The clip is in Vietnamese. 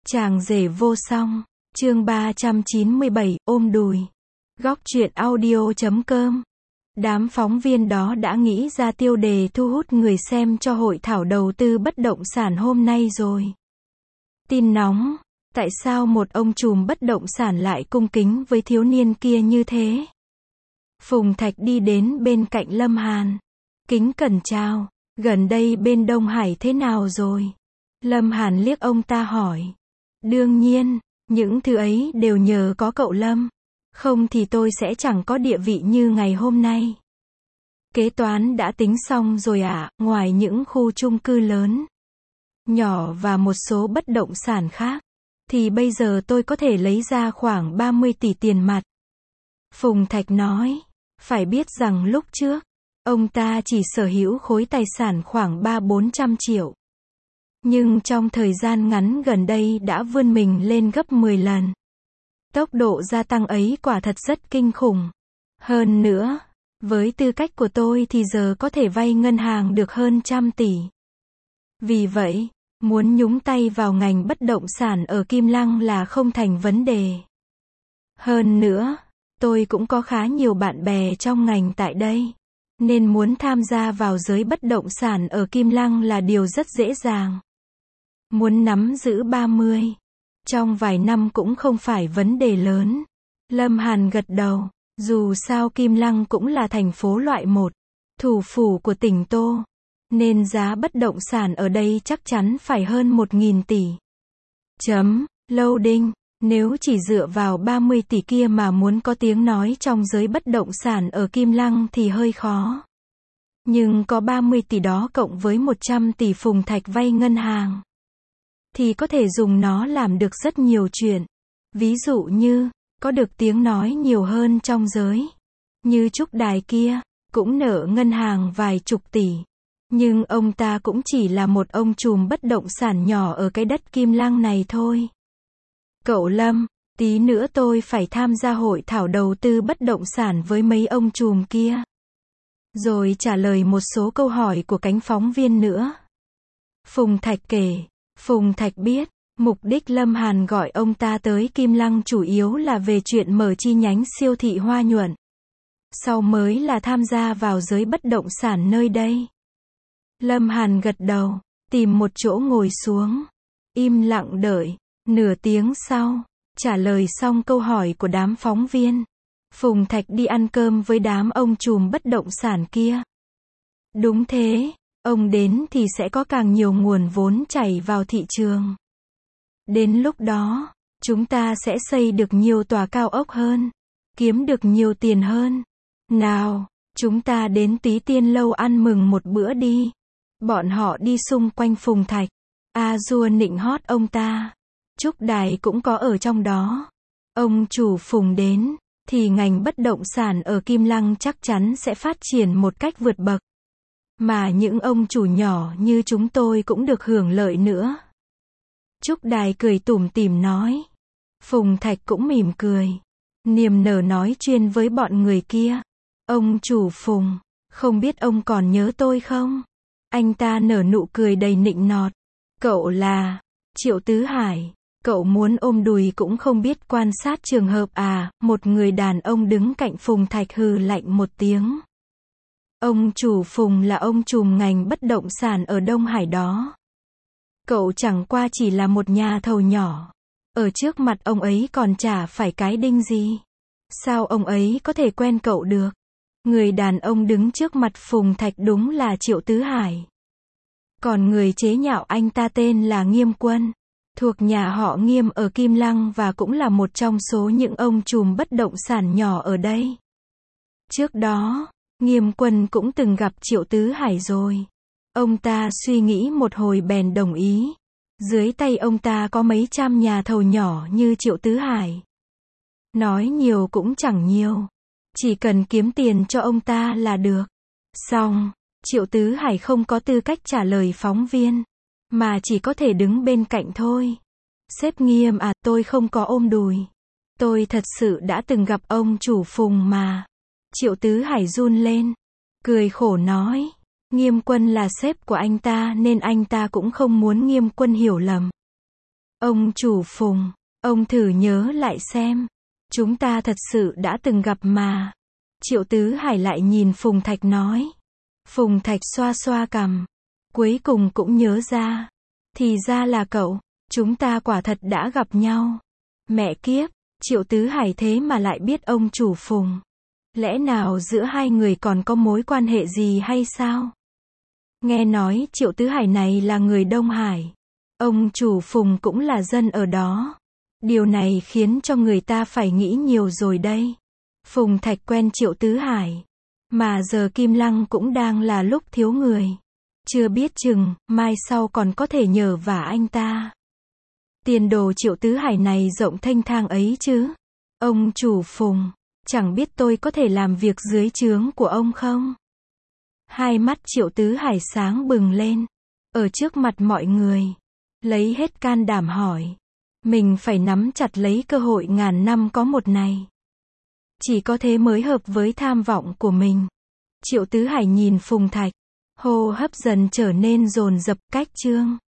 Chàng rể vô song, chương 397, ôm đùi. Góc truyện audio.com. Đám phóng viên đó đã nghĩ ra tiêu đề thu hút người xem cho hội thảo đầu tư bất động sản hôm nay rồi. Tin nóng, tại sao một ông trùm bất động sản lại cung kính với thiếu niên kia như thế? Phùng Thạch đi đến bên cạnh Lâm Hàn. Kính cẩn chào, gần đây bên Đông Hải thế nào rồi? Lâm Hàn liếc ông ta hỏi. Đương nhiên, những thứ ấy đều nhờ có cậu Lâm. Không thì tôi sẽ chẳng có địa vị như ngày hôm nay. Kế toán đã tính xong rồi ạ, ngoài những khu chung cư lớn, nhỏ và một số bất động sản khác, thì bây giờ tôi có thể lấy ra khoảng 30 tỷ tiền mặt. Phùng Thạch nói, phải biết rằng lúc trước, ông ta chỉ sở hữu khối tài sản khoảng 300-400 triệu. Nhưng trong thời gian ngắn gần đây đã vươn mình lên gấp 10 lần. Tốc độ gia tăng ấy quả thật rất kinh khủng. Hơn nữa, với tư cách của tôi thì giờ có thể vay ngân hàng được hơn 100 tỷ. Vì vậy, muốn nhúng tay vào ngành bất động sản ở Kim Lăng là không thành vấn đề. Hơn nữa, tôi cũng có khá nhiều bạn bè trong ngành tại đây, nên muốn tham gia vào giới bất động sản ở Kim Lăng là điều rất dễ dàng. Muốn nắm giữ 30 trong vài năm cũng không phải vấn đề lớn. Lâm Hàn gật đầu, dù sao Kim Lăng cũng là thành phố loại 1, thủ phủ của tỉnh Tô, nên giá bất động sản ở đây chắc chắn phải hơn 1.000 tỷ. Loading, nếu chỉ dựa vào 30 tỷ kia mà muốn có tiếng nói trong giới bất động sản ở Kim Lăng thì hơi khó. Nhưng có 30 tỷ đó cộng với 100 tỷ Phùng Thạch vay ngân hàng, thì có thể dùng nó làm được rất nhiều chuyện. Ví dụ như, có được tiếng nói nhiều hơn trong giới. Như Trúc Đài kia, cũng nợ ngân hàng vài chục tỷ. Nhưng ông ta cũng chỉ là một ông trùm bất động sản nhỏ ở cái đất Kim Lăng này thôi. Cậu Lâm, tí nữa tôi phải tham gia hội thảo đầu tư bất động sản với mấy ông trùm kia. Rồi trả lời một số câu hỏi của cánh phóng viên nữa. Phùng Thạch kể. Phùng Thạch biết, mục đích Lâm Hàn gọi ông ta tới Kim Lăng chủ yếu là về chuyện mở chi nhánh siêu thị Hoa Nhuận. Sau mới là tham gia vào giới bất động sản nơi đây. Lâm Hàn gật đầu, tìm một chỗ ngồi xuống, im lặng đợi. Nửa tiếng sau, trả lời xong câu hỏi của đám phóng viên, Phùng Thạch đi ăn cơm với đám ông trùm bất động sản kia. Đúng thế. Ông đến thì sẽ có càng nhiều nguồn vốn chảy vào thị trường. Đến lúc đó, chúng ta sẽ xây được nhiều tòa cao ốc hơn, kiếm được nhiều tiền hơn. Nào, chúng ta đến Túy Tiên Lâu ăn mừng một bữa đi. Bọn họ đi xung quanh Phùng Thạch. A-dua nịnh hót ông ta. Trúc Đài cũng có ở trong đó. Ông chủ Phùng đến, thì ngành bất động sản ở Kim Lăng chắc chắn sẽ phát triển một cách vượt bậc. Mà những ông chủ nhỏ như chúng tôi cũng được hưởng lợi nữa. Trúc Đài cười tủm tỉm nói. Phùng Thạch cũng mỉm cười, niềm nở nói chuyên với bọn người kia. Ông chủ Phùng, không biết ông còn nhớ tôi không? Anh ta nở nụ cười đầy nịnh nọt. Cậu là Triệu Tứ Hải. Cậu muốn ôm đùi cũng không biết quan sát trường hợp à? Một người đàn ông đứng cạnh Phùng Thạch hừ lạnh một tiếng. Ông chủ Phùng là ông trùm ngành bất động sản ở Đông Hải đó. Cậu chẳng qua chỉ là một nhà thầu nhỏ. Ở trước mặt ông ấy còn chả phải cái đinh gì. Sao ông ấy có thể quen cậu được? Người đàn ông đứng trước mặt Phùng Thạch đúng là Triệu Tứ Hải. Còn người chế nhạo anh ta tên là Nghiêm Quân, thuộc nhà họ Nghiêm ở Kim Lăng và cũng là một trong số những ông trùm bất động sản nhỏ ở đây. Trước đó, Nghiêm Quân cũng từng gặp Triệu Tứ Hải rồi. Ông ta suy nghĩ một hồi bèn đồng ý. Dưới tay ông ta có mấy trăm nhà thầu nhỏ như Triệu Tứ Hải. Nói nhiều cũng chẳng nhiều. Chỉ cần kiếm tiền cho ông ta là được. Xong, Triệu Tứ Hải không có tư cách trả lời phóng viên, mà chỉ có thể đứng bên cạnh thôi. Sếp Nghiêm à, tôi không có ôm đùi. Tôi thật sự đã từng gặp ông chủ Phùng mà. Triệu Tứ Hải run lên, cười khổ nói. Nghiêm Quân là sếp của anh ta nên anh ta cũng không muốn Nghiêm Quân hiểu lầm. Ông chủ Phùng, ông thử nhớ lại xem. Chúng ta thật sự đã từng gặp mà. Triệu Tứ Hải lại nhìn Phùng Thạch nói. Phùng Thạch xoa xoa cằm. Cuối cùng cũng nhớ ra. Thì ra là cậu. Chúng ta quả thật đã gặp nhau. Mẹ kiếp, Triệu Tứ Hải thế mà lại biết ông chủ Phùng. Lẽ nào giữa hai người còn có mối quan hệ gì hay sao? Nghe nói Triệu Tứ Hải này là người Đông Hải. Ông chủ Phùng cũng là dân ở đó. Điều này khiến cho người ta phải nghĩ nhiều rồi đây. Phùng Thạch quen Triệu Tứ Hải. Mà giờ Kim Lăng cũng đang là lúc thiếu người. Chưa biết chừng, mai sau còn có thể nhờ vả anh ta. Tiền đồ Triệu Tứ Hải này rộng thênh thang ấy chứ. Ông chủ Phùng, chẳng biết tôi có thể làm việc dưới trướng của ông không? Hai mắt Triệu Tứ Hải sáng bừng lên. Ở trước mặt mọi người. Lấy hết can đảm hỏi. Mình phải nắm chặt lấy cơ hội ngàn năm có một này. Chỉ có thế mới hợp với tham vọng của mình. Triệu Tứ Hải nhìn Phùng Thạch. Hô hấp dần trở nên dồn dập cách chương.